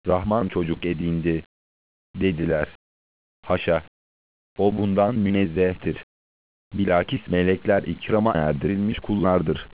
Rahman çocuk edindi, dediler. Haşa! O bundan münezzehtir. Bilakis melekler ikrama erdirilmiş kullardır.